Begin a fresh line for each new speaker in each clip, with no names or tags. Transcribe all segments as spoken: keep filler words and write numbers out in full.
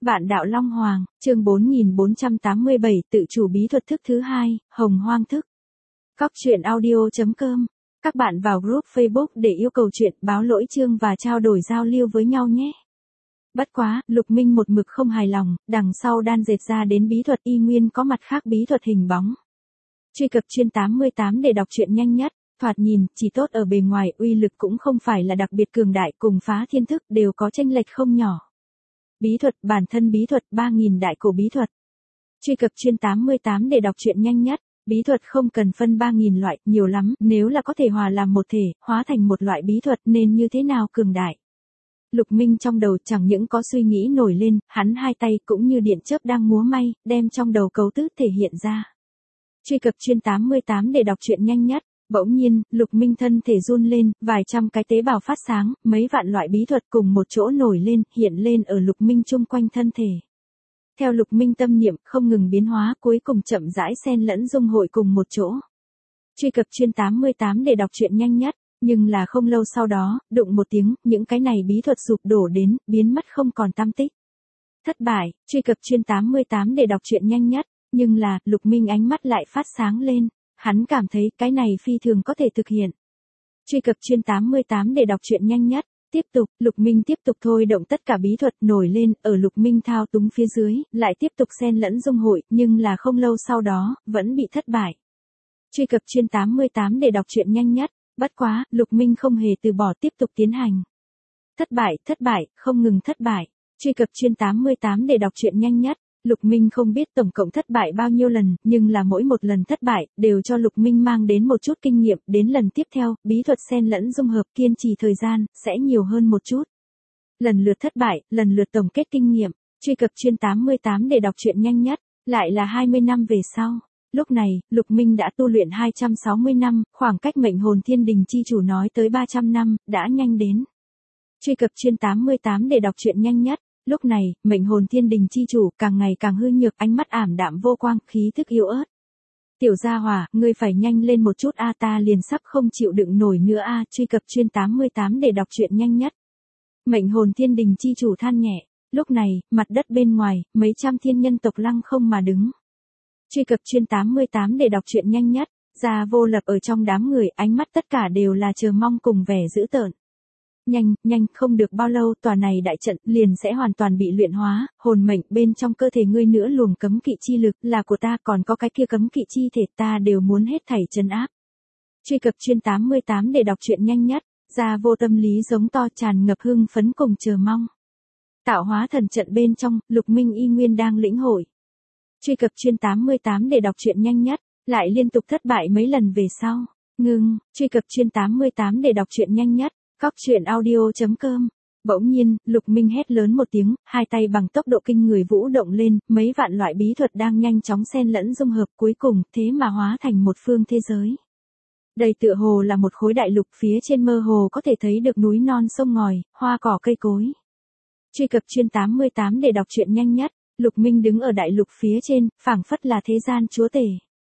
Vạn đạo Long Hoàng, chương bốn nghìn bốn trăm tám mươi bảy, tự chủ bí thuật thức thứ hai, Hồng Hoang thức. Cóc truyện audio chấm com. Các bạn vào group Facebook để yêu cầu chuyện, báo lỗi chương và trao đổi giao lưu với nhau nhé. Bất quá, Lục Minh một mực không hài lòng, đằng sau đan dệt ra đến bí thuật y nguyên có mặt khác bí thuật hình bóng. Truy cập chuyên tám mươi tám để đọc truyện nhanh nhất, thoạt nhìn, chỉ tốt ở bề ngoài, uy lực cũng không phải là đặc biệt cường đại, cùng phá thiên thức đều có chênh lệch không nhỏ. Bí thuật, bản thân bí thuật, ba nghìn đại cổ bí thuật. Truy cập chuyên tám mươi tám để đọc truyện nhanh nhất, bí thuật không cần phân ba nghìn loại, nhiều lắm, nếu là có thể hòa làm một thể, hóa thành một loại bí thuật nên như thế nào cường đại. Lục Minh trong đầu chẳng những có suy nghĩ nổi lên, hắn hai tay cũng như điện chớp đang múa may, đem trong đầu cấu tứ thể hiện ra. Truy cập chuyên tám mươi tám để đọc truyện nhanh nhất. Bỗng nhiên, Lục Minh thân thể run lên, vài trăm cái tế bào phát sáng, mấy vạn loại bí thuật cùng một chỗ nổi lên, hiện lên ở Lục Minh chung quanh thân thể. Theo Lục Minh tâm niệm không ngừng biến hóa, cuối cùng chậm rãi xen lẫn dung hội cùng một chỗ. Truy cập chuyên tám mươi tám để đọc truyện nhanh nhất, nhưng là không lâu sau đó, đụng một tiếng, những cái này bí thuật sụp đổ đến, biến mất không còn tăm tích. Thất bại, truy cập chuyên tám mươi tám để đọc truyện nhanh nhất, nhưng là, Lục Minh ánh mắt lại phát sáng lên. Hắn cảm thấy cái này phi thường có thể thực hiện. Truy cập chuyên tám mươi tám để đọc truyện nhanh nhất. Tiếp tục, Lục Minh tiếp tục thôi động tất cả bí thuật nổi lên, ở Lục Minh thao túng phía dưới, lại tiếp tục xen lẫn dung hội, nhưng là không lâu sau đó, vẫn bị thất bại. Truy cập chuyên tám mươi tám để đọc truyện nhanh nhất. Bất quá, Lục Minh không hề từ bỏ tiếp tục tiến hành. Thất bại, thất bại, không ngừng thất bại. Truy cập chuyên tám mươi tám để đọc truyện nhanh nhất. Lục Minh không biết tổng cộng thất bại bao nhiêu lần, nhưng là mỗi một lần thất bại, đều cho Lục Minh mang đến một chút kinh nghiệm, đến lần tiếp theo, bí thuật xen lẫn dung hợp kiên trì thời gian, sẽ nhiều hơn một chút. Lần lượt thất bại, lần lượt tổng kết kinh nghiệm, truy cập chuyên tám mươi tám để đọc truyện nhanh nhất, lại là hai mươi năm về sau. Lúc này, Lục Minh đã tu luyện hai trăm sáu mươi năm, khoảng cách mệnh hồn thiên đình chi chủ nói tới ba trăm năm, đã nhanh đến. Truy cập chuyên tám mươi tám để đọc truyện nhanh nhất. Lúc này, mệnh hồn thiên đình chi chủ càng ngày càng hư nhược, ánh mắt ảm đạm vô quang, khí thức yếu ớt. Tiểu gia hỏa, ngươi phải nhanh lên một chút a, ta liền sắp không chịu đựng nổi nữa a. Truy cập chuyên tám mươi tám để đọc truyện nhanh nhất. Mệnh hồn thiên đình chi chủ than nhẹ. Lúc này, mặt đất bên ngoài, mấy trăm thiên nhân tộc lăng không mà đứng. Truy cập chuyên tám mươi tám để đọc truyện nhanh nhất. Gia Vô Lập ở trong đám người, ánh mắt tất cả đều là chờ mong cùng vẻ dữ tợn. Nhanh, nhanh, không được bao lâu tòa này đại trận liền sẽ hoàn toàn bị luyện hóa, hồn mệnh bên trong cơ thể ngươi nữa luồng cấm kỵ chi lực là của ta, còn có cái kia cấm kỵ chi thể ta đều muốn hết thảy trấn áp. Truy cập chuyên tám mươi tám để đọc truyện nhanh nhất. Gia Vô tâm lý giống to, tràn ngập hưng phấn cùng chờ mong. Tạo hóa thần trận bên trong, Lục Minh y nguyên đang lĩnh hội. Truy cập chuyên tám mươi tám để đọc truyện nhanh nhất, lại liên tục thất bại mấy lần về sau. Ngưng, truy cập chuyên tám mươi tám để đọc truyện nhanh nhất. Cóc truyện audio chấm com. Bỗng nhiên, Lục Minh hét lớn một tiếng, hai tay bằng tốc độ kinh người vũ động lên, mấy vạn loại bí thuật đang nhanh chóng xen lẫn dung hợp, cuối cùng, thế mà hóa thành một phương thế giới. Đây tựa hồ là một khối đại lục, phía trên mơ hồ có thể thấy được núi non sông ngòi, hoa cỏ cây cối. Truy cập chuyên tám mươi tám để đọc truyện nhanh nhất. Lục Minh đứng ở đại lục phía trên, phảng phất là thế gian chúa tể.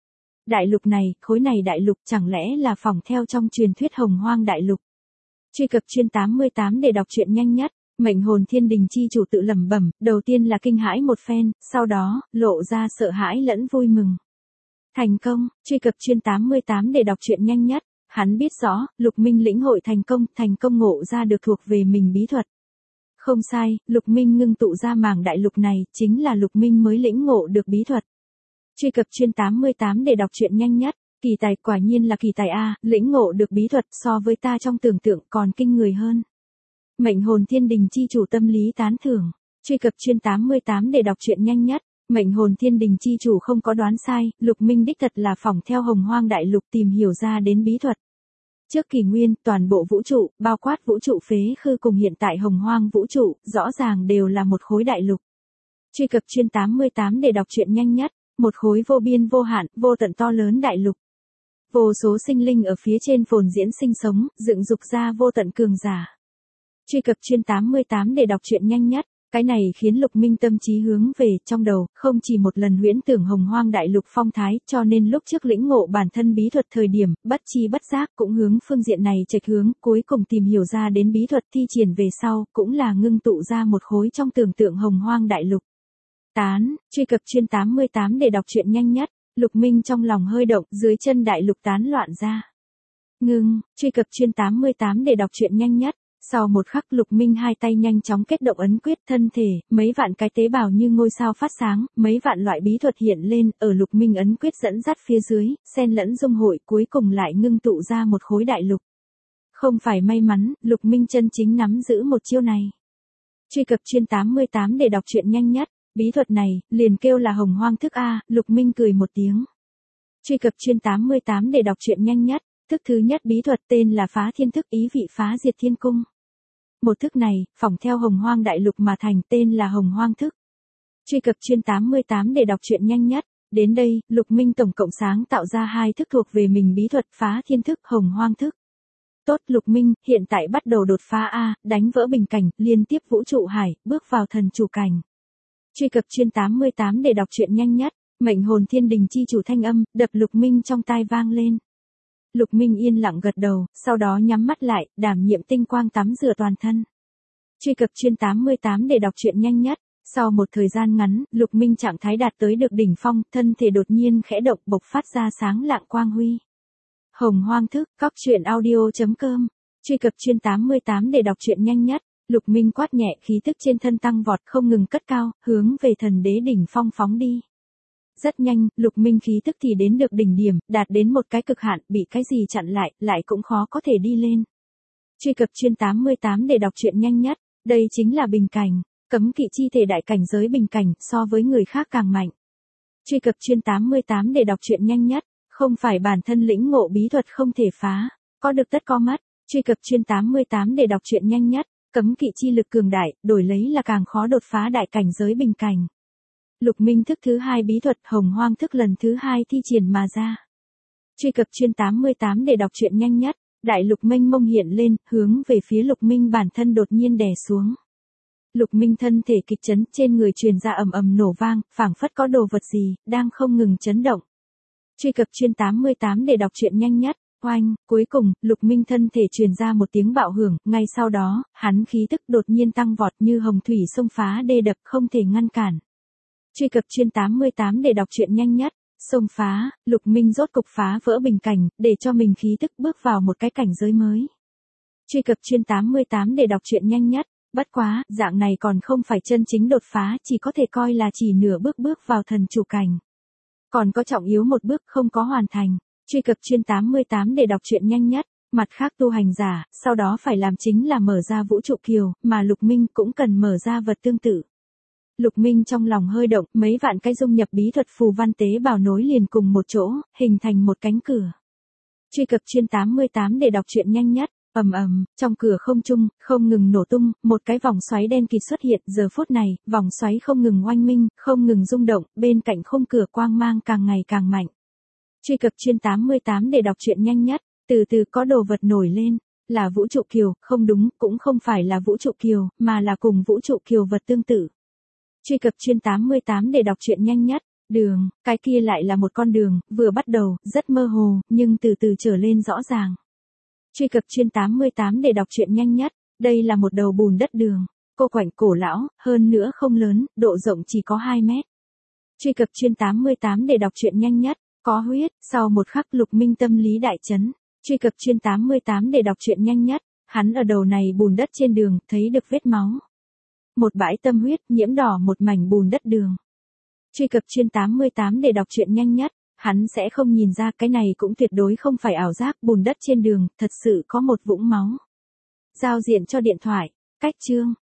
Đại lục này, khối này đại lục chẳng lẽ là phỏng theo trong truyền thuyết Hồng Hoang đại lục. Truy cập chuyên tám mươi tám để đọc truyện nhanh nhất. Mệnh hồn thiên đình chi chủ tự lẩm bẩm, đầu tiên là kinh hãi một phen, sau đó, lộ ra sợ hãi lẫn vui mừng. Thành công, truy cập chuyên tám mươi tám để đọc truyện nhanh nhất. Hắn biết rõ, Lục Minh lĩnh hội thành công, thành công ngộ ra được thuộc về mình bí thuật. Không sai, Lục Minh ngưng tụ ra mảng đại lục này, chính là Lục Minh mới lĩnh ngộ được bí thuật. Truy cập chuyên tám mươi tám để đọc truyện nhanh nhất. Kỳ tài, quả nhiên là kỳ tài a, lĩnh ngộ được bí thuật so với ta trong tưởng tượng còn kinh người hơn. Mệnh hồn thiên đình chi chủ tâm lý tán thưởng. Truy cập chuyên tám mươi tám để đọc truyện nhanh nhất. Mệnh hồn thiên đình chi chủ không có đoán sai, Lục Minh đích thật là phỏng theo Hồng Hoang đại lục tìm hiểu ra đến bí thuật. Trước kỷ nguyên, toàn bộ vũ trụ, bao quát vũ trụ phế khư cùng hiện tại Hồng Hoang vũ trụ, rõ ràng đều là một khối đại lục. Truy cập chuyên tám mươi tám để đọc truyện nhanh nhất. Một khối vô biên vô hạn, vô tận to lớn đại lục. Vô số sinh linh ở phía trên phồn diễn sinh sống, dựng dục ra vô tận cường giả. Truy cập chuyên tám mươi tám để đọc truyện nhanh nhất. Cái này khiến Lục Minh tâm trí hướng về, trong đầu, không chỉ một lần huyễn tưởng hồng hoang đại lục phong thái, cho nên lúc trước lĩnh ngộ bản thân bí thuật thời điểm, bất chi bất giác cũng hướng phương diện này chệch hướng, cuối cùng tìm hiểu ra đến bí thuật thi triển về sau, cũng là ngưng tụ ra một khối trong tưởng tượng hồng hoang đại lục. Tán, truy cập chuyên tám mươi tám để đọc truyện nhanh nhất, Lục Minh trong lòng hơi động, dưới chân đại lục tán loạn ra. Ngưng, truy cập chuyên tám mươi tám để đọc truyện nhanh nhất. Sau một khắc Lục Minh hai tay nhanh chóng kết động ấn quyết thân thể, mấy vạn cái tế bào như ngôi sao phát sáng, mấy vạn loại bí thuật hiện lên, ở Lục Minh ấn quyết dẫn dắt phía dưới, xen lẫn dung hội cuối cùng lại ngưng tụ ra một khối đại lục. Không phải may mắn, Lục Minh chân chính nắm giữ một chiêu này. Truy cập chuyên tám mươi tám để đọc truyện nhanh nhất, bí thuật này, liền kêu là hồng hoang thức A, Lục Minh cười một tiếng. Truy cập chuyên tám mươi tám để đọc truyện nhanh nhất, thức thứ nhất bí thuật tên là phá thiên thức ý vị phá diệt thiên cung. Một thức này, phỏng theo hồng hoang đại lục mà thành tên là hồng hoang thức. Truy cập chuyên tám mươi tám để đọc truyện nhanh nhất. Đến đây, Lục Minh tổng cộng sáng tạo ra hai thức thuộc về mình bí thuật phá thiên thức hồng hoang thức. Tốt Lục Minh, hiện tại bắt đầu đột phá A, đánh vỡ bình cảnh, liên tiếp vũ trụ hải, bước vào thần chủ cảnh. Truy cập chuyên tám mươi tám để đọc truyện nhanh nhất. Mệnh hồn thiên đình chi chủ thanh âm, đập Lục Minh trong tai vang lên. Lục Minh yên lặng gật đầu, sau đó nhắm mắt lại, đảm nhiệm tinh quang tắm rửa toàn thân. Truy cập chuyên tám mươi tám để đọc truyện nhanh nhất. Sau một thời gian ngắn, Lục Minh trạng thái đạt tới được đỉnh phong, thân thể đột nhiên khẽ động bộc phát ra sáng lạng quang huy. Hồng hoang thức, cóc truyện audio chấm com. Truy cập chuyên tám mươi tám để đọc truyện nhanh nhất. Lục Minh quát nhẹ khí tức trên thân tăng vọt không ngừng cất cao, hướng về thần đế đỉnh phong phóng đi. Rất nhanh, Lục Minh khí tức thì đến được đỉnh điểm, đạt đến một cái cực hạn, bị cái gì chặn lại, lại cũng khó có thể đi lên. Truy cập chuyên tám mươi tám để đọc truyện nhanh nhất, đây chính là bình cảnh, cấm kỵ chi thể đại cảnh giới bình cảnh, so với người khác càng mạnh. Truy cập chuyên tám mươi tám để đọc truyện nhanh nhất, không phải bản thân lĩnh ngộ bí thuật không thể phá, có được tất có mất. Truy cập chuyên tám mươi tám để đọc truyện nhanh nhất, cấm kỵ chi lực cường đại, đổi lấy là càng khó đột phá đại cảnh giới bình cảnh. Lục Minh thức thứ hai bí thuật hồng hoang thức lần thứ hai thi triển mà ra. Truy cập chuyên tám mươi tám để đọc truyện nhanh nhất, đại lục mênh mông hiện lên, hướng về phía Lục Minh bản thân đột nhiên đè xuống. Lục Minh thân thể kịch chấn, trên người truyền ra ầm ầm nổ vang, phảng phất có đồ vật gì đang không ngừng chấn động. Truy cập chuyên tám mươi tám để đọc truyện nhanh nhất. Oanh, cuối cùng, Lục Minh thân thể truyền ra một tiếng bạo hưởng, ngay sau đó, hắn khí tức đột nhiên tăng vọt như hồng thủy xông phá đê đập không thể ngăn cản. Truy cập chuyên tám mươi tám để đọc truyện nhanh nhất, xông phá, Lục Minh rốt cục phá vỡ bình cảnh, để cho mình khí tức bước vào một cái cảnh giới mới. Truy cập chuyên tám mươi tám để đọc truyện nhanh nhất, bất quá, dạng này còn không phải chân chính đột phá, chỉ có thể coi là chỉ nửa bước bước vào thần chủ cảnh. Còn có trọng yếu một bước không có hoàn thành. Truy cập chuyên tám mươi tám để đọc truyện nhanh nhất, mặt khác tu hành giả, sau đó phải làm chính là mở ra vũ trụ kiều, mà Lục Minh cũng cần mở ra vật tương tự. Lục Minh trong lòng hơi động, mấy vạn cái dung nhập bí thuật phù văn tế bào nối liền cùng một chỗ, hình thành một cánh cửa. Truy cập chuyên tám mươi tám để đọc truyện nhanh nhất, ầm ầm, trong cửa không trung, không ngừng nổ tung, một cái vòng xoáy đen kịt xuất hiện, giờ phút này, vòng xoáy không ngừng oanh minh, không ngừng rung động, bên cạnh khung cửa quang mang càng ngày càng mạnh. Truy cập chuyên tám mươi tám để đọc truyện nhanh nhất, từ từ có đồ vật nổi lên, là vũ trụ kiều, không đúng, cũng không phải là vũ trụ kiều, mà là cùng vũ trụ kiều vật tương tự. Truy cập chuyên tám mươi tám để đọc truyện nhanh nhất, đường, cái kia lại là một con đường, vừa bắt đầu, rất mơ hồ, nhưng từ từ trở lên rõ ràng. Truy cập chuyên tám mươi tám để đọc truyện nhanh nhất, đây là một đầu bùn đất đường, cô quạnh cổ lão, hơn nữa không lớn, độ rộng chỉ có hai mét. Truy cập chuyên tám mươi tám để đọc truyện nhanh nhất, có huyết, sau một khắc Lục Minh tâm lý đại chấn. Truy cập chuyên tám mươi tám để đọc truyện nhanh nhất, hắn ở đầu này bùn đất trên đường, thấy được vết máu. Một bãi tâm huyết, nhiễm đỏ một mảnh bùn đất đường. Truy cập chuyên tám mươi tám để đọc truyện nhanh nhất, hắn sẽ không nhìn ra cái này cũng tuyệt đối không phải ảo giác, bùn đất trên đường, thật sự có một vũng máu. Giao diện cho điện thoại, cách chương.